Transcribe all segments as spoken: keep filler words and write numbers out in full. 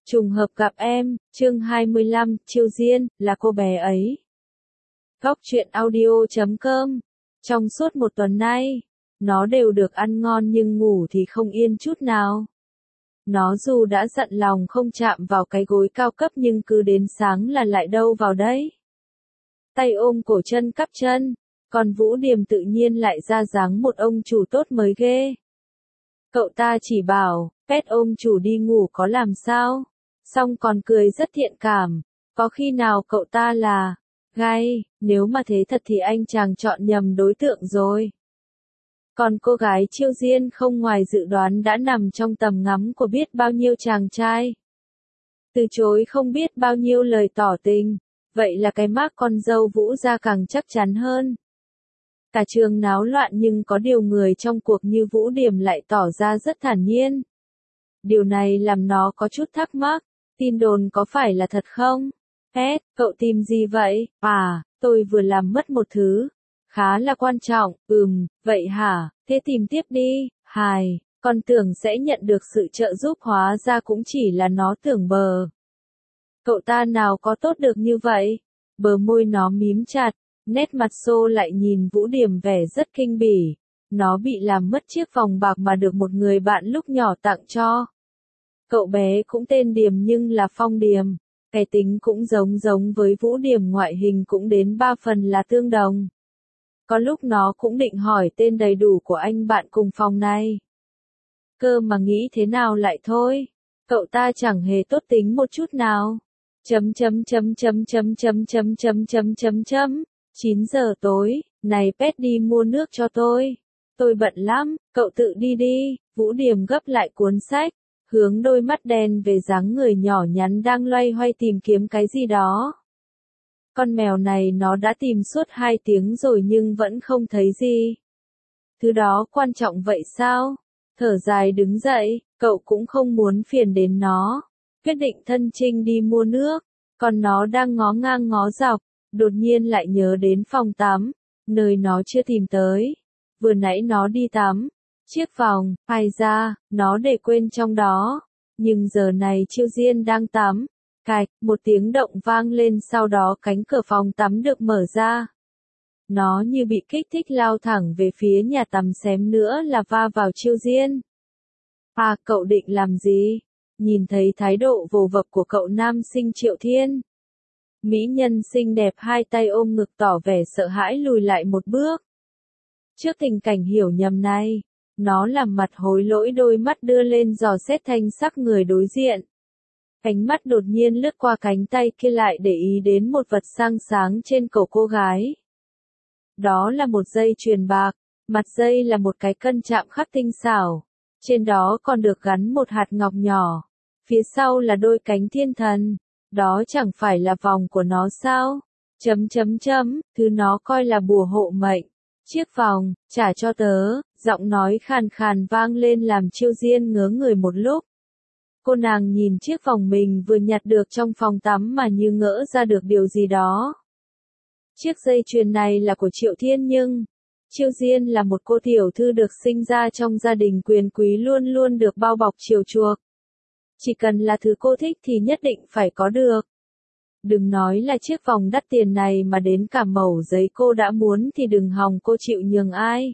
Trùng hợp gặp em, chương hai mươi lăm, Chiêu Diên, là cô bé ấy. Góc truyện audio chấm com. Trong suốt một tuần nay, nó đều được ăn ngon nhưng ngủ thì không yên chút nào. Nó dù đã dặn lòng không chạm vào cái gối cao cấp nhưng cứ đến sáng là lại đâu vào đấy. Tay ôm cổ chân cắp chân, còn Vũ Điềm tự nhiên lại ra dáng một ông chủ tốt mới ghê. Cậu ta chỉ bảo, pet ôm chủ đi ngủ có làm sao, xong còn cười rất thiện cảm, có khi nào cậu ta là gay, nếu mà thế thật thì anh chàng chọn nhầm đối tượng rồi. Còn cô gái Chiêu Diên không ngoài dự đoán đã nằm trong tầm ngắm của biết bao nhiêu chàng trai. Từ chối không biết bao nhiêu lời tỏ tình, vậy là cái mác con dâu Vũ gia càng chắc chắn hơn. Cả trường náo loạn nhưng có điều người trong cuộc như Vũ Điềm lại tỏ ra rất thản nhiên. Điều này làm nó có chút thắc mắc, tin đồn có phải là thật không? Pet, cậu tìm gì vậy? À, tôi vừa làm mất một thứ. Khá là quan trọng, ừm, vậy hả, thế tìm tiếp đi, hài, con tưởng sẽ nhận được sự trợ giúp hóa ra cũng chỉ là nó tưởng bờ. Cậu ta nào có tốt được như vậy? Bờ môi nó mím chặt, nét mặt xô lại nhìn Vũ Điềm vẻ rất kinh bỉ. Nó bị làm mất chiếc vòng bạc mà được một người bạn lúc nhỏ tặng cho. Cậu bé cũng tên Điềm nhưng là Phong Điềm. Cái tính cũng giống giống với Vũ Điềm, ngoại hình cũng đến ba phần là tương đồng. Có lúc nó cũng định hỏi tên đầy đủ của anh bạn cùng phòng này. Cơ mà nghĩ thế nào lại thôi. Cậu ta chẳng hề tốt tính một chút nào. Chấm chấm chấm chấm chấm chấm chấm chấm chấm chấm chấm. chín giờ tối, này pet đi mua nước cho tôi. Tôi bận lắm, cậu tự đi đi. Vũ Điềm gấp lại cuốn sách, hướng đôi mắt đen về dáng người nhỏ nhắn đang loay hoay tìm kiếm cái gì đó. Con mèo này nó đã tìm suốt hai tiếng rồi nhưng vẫn không thấy gì. Thứ đó quan trọng vậy sao? Thở dài đứng dậy, cậu cũng không muốn phiền đến nó. Quyết định thân chinh đi mua nước, còn nó đang ngó ngang ngó dọc, đột nhiên lại nhớ đến phòng tắm, nơi nó chưa tìm tới. Vừa nãy nó đi tắm, chiếc vòng, ai ra, nó để quên trong đó. Nhưng giờ này Chiêu Diên đang tắm. Cạch, một tiếng động vang lên, sau đó cánh cửa phòng tắm được mở ra. Nó như bị kích thích lao thẳng về phía nhà tắm, xém nữa là va vào Chiêu Diên. À, cậu định làm gì? Nhìn thấy thái độ vồ vập của cậu nam sinh Triệu Thiên. Mỹ nhân xinh đẹp hai tay ôm ngực tỏ vẻ sợ hãi lùi lại một bước. Trước tình cảnh hiểu nhầm này, nó làm mặt hối lỗi, đôi mắt đưa lên dò xét thanh sắc người đối diện. Ánh mắt đột nhiên lướt qua cánh tay kia lại để ý đến một vật sang sáng trên cổ cô gái. Đó là một dây chuyền bạc, mặt dây là một cái cân chạm khắc tinh xảo. Trên đó còn được gắn một hạt ngọc nhỏ. Phía sau là đôi cánh thiên thần. Đó chẳng phải là vòng của nó sao? Chấm chấm chấm, thứ nó coi là bùa hộ mệnh. Chiếc vòng, trả cho tớ, giọng nói khàn khàn vang lên làm Chiêu Diên ngớ người một lúc. Cô nàng nhìn chiếc vòng mình vừa nhặt được trong phòng tắm mà như ngỡ ra được điều gì đó. Chiếc dây chuyền này là của Triệu Thiên nhưng Chiêu Diên là một cô tiểu thư được sinh ra trong gia đình quyền quý, luôn luôn được bao bọc chiều chuộc. Chỉ cần là thứ cô thích thì nhất định phải có được. Đừng nói là chiếc vòng đắt tiền này mà đến cả mẩu giấy cô đã muốn thì đừng hòng cô chịu nhường ai.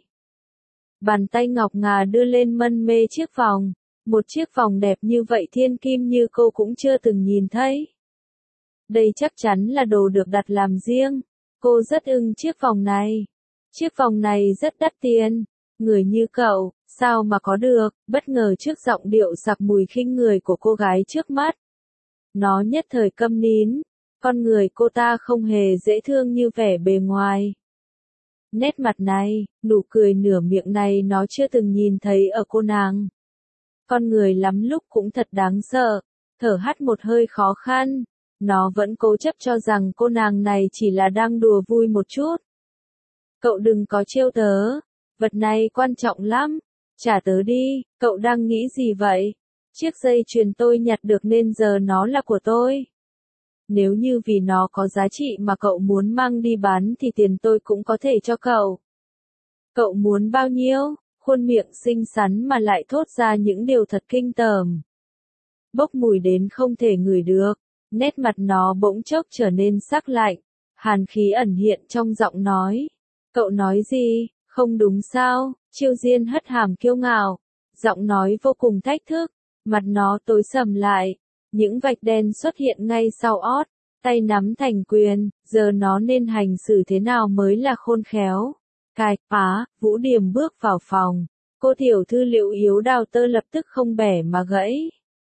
Bàn tay ngọc ngà đưa lên mân mê chiếc vòng. Một chiếc vòng đẹp như vậy thiên kim như cô cũng chưa từng nhìn thấy. Đây chắc chắn là đồ được đặt làm riêng. Cô rất ưng chiếc vòng này. Chiếc vòng này rất đắt tiền. Người như cậu, sao mà có được, bất ngờ trước giọng điệu sặc mùi khinh người của cô gái trước mắt. Nó nhất thời câm nín. Con người cô ta không hề dễ thương như vẻ bề ngoài. Nét mặt này, nụ cười nửa miệng này nó chưa từng nhìn thấy ở cô nàng. Con người lắm lúc cũng thật đáng sợ. Thở hắt một hơi khó khăn. Nó vẫn cố chấp cho rằng cô nàng này chỉ là đang đùa vui một chút. Cậu đừng có trêu tớ. Vật này quan trọng lắm. Trả tớ đi. Cậu đang nghĩ gì vậy? Chiếc dây chuyền tôi nhặt được nên giờ nó là của tôi. Nếu như vì nó có giá trị mà cậu muốn mang đi bán thì tiền tôi cũng có thể cho cậu. Cậu muốn bao nhiêu? Khuôn miệng xinh xắn mà lại thốt ra những điều thật kinh tởm. bốc mùi đến không thể ngửi được. Nét mặt nó bỗng chốc trở nên sắc lạnh, hàn khí ẩn hiện trong giọng nói. Cậu nói gì, không đúng sao? Chiêu Diên hất hàm kiêu ngạo, giọng nói vô cùng thách thức, mặt nó tối sầm lại, những vạch đen xuất hiện ngay sau ót, tay nắm thành quyền, giờ nó nên hành xử thế nào mới là khôn khéo. Cài, phá, Vũ Điềm bước vào phòng, cô tiểu thư Liệu Yếu Đào Tơ lập tức không bẻ mà gãy.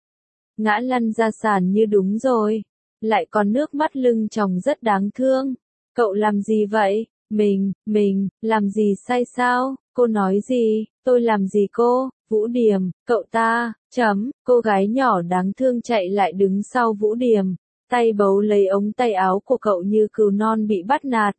Ngã lăn ra sàn như đúng rồi, lại còn nước mắt lưng tròng rất đáng thương. Cậu làm gì vậy? Mình, mình, làm gì sai sao? Cô nói gì? Tôi làm gì cô? Vũ Điềm, cậu ta, chấm, cô gái nhỏ đáng thương chạy lại đứng sau Vũ Điềm, tay bấu lấy ống tay áo của cậu như cừu non bị bắt nạt.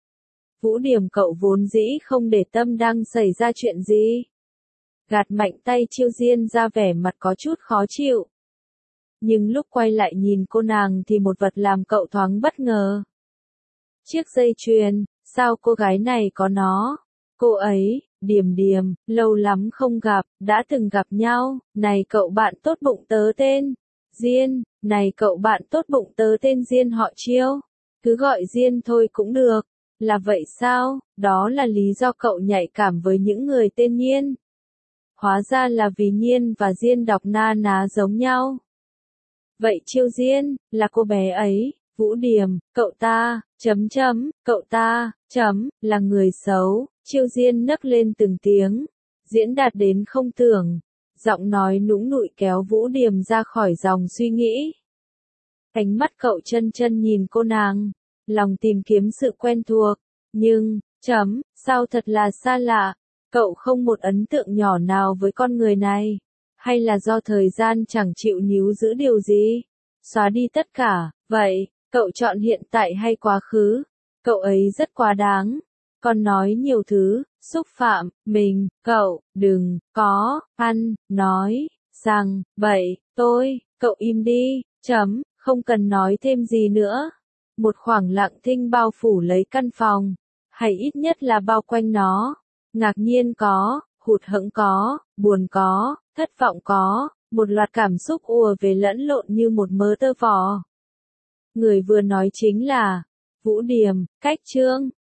Vũ Điềm, cậu vốn dĩ không để tâm đang xảy ra chuyện gì. Gạt mạnh tay Chiêu Diên ra, vẻ mặt có chút khó chịu. Nhưng lúc quay lại nhìn cô nàng thì một vật làm cậu thoáng bất ngờ. Chiếc dây chuyền, sao cô gái này có nó? Cô ấy, Điềm Điềm, lâu lắm không gặp, đã từng gặp nhau. Này cậu bạn tốt bụng tớ tên Diên, này cậu bạn tốt bụng tớ tên Diên họ Chiêu. Cứ gọi Diên thôi cũng được. Là vậy sao? Đó là lý do cậu nhạy cảm với những người tên Nhiên. Hóa ra là vì Nhiên và Diên đọc na ná giống nhau. Vậy Chiêu Diên, là cô bé ấy. Vũ Điềm, cậu ta, chấm chấm, cậu ta, chấm, là người xấu. Chiêu Diên nấc lên từng tiếng, diễn đạt đến không tưởng, giọng nói nũng nụi kéo Vũ Điềm ra khỏi dòng suy nghĩ. Ánh mắt cậu chân chân nhìn cô nàng, lòng tìm kiếm sự quen thuộc, nhưng, chấm, sao thật là xa lạ. Cậu không một ấn tượng nhỏ nào với con người này, hay là do thời gian chẳng chịu níu giữ điều gì, xóa đi tất cả. Vậy, cậu chọn hiện tại hay quá khứ? Cậu ấy rất quá đáng, còn nói nhiều thứ, xúc phạm mình. Cậu, đừng, có, ăn, nói, rằng, vậy, tôi, cậu im đi, chấm, không cần nói thêm gì nữa. Một khoảng lặng thinh bao phủ lấy căn phòng, hay ít nhất là bao quanh nó. Ngạc nhiên có, hụt hẫng có, buồn có, thất vọng có, một loạt cảm xúc ùa về lẫn lộn như một mớ tơ vò. Người vừa nói chính là Vũ Điềm. Cách chương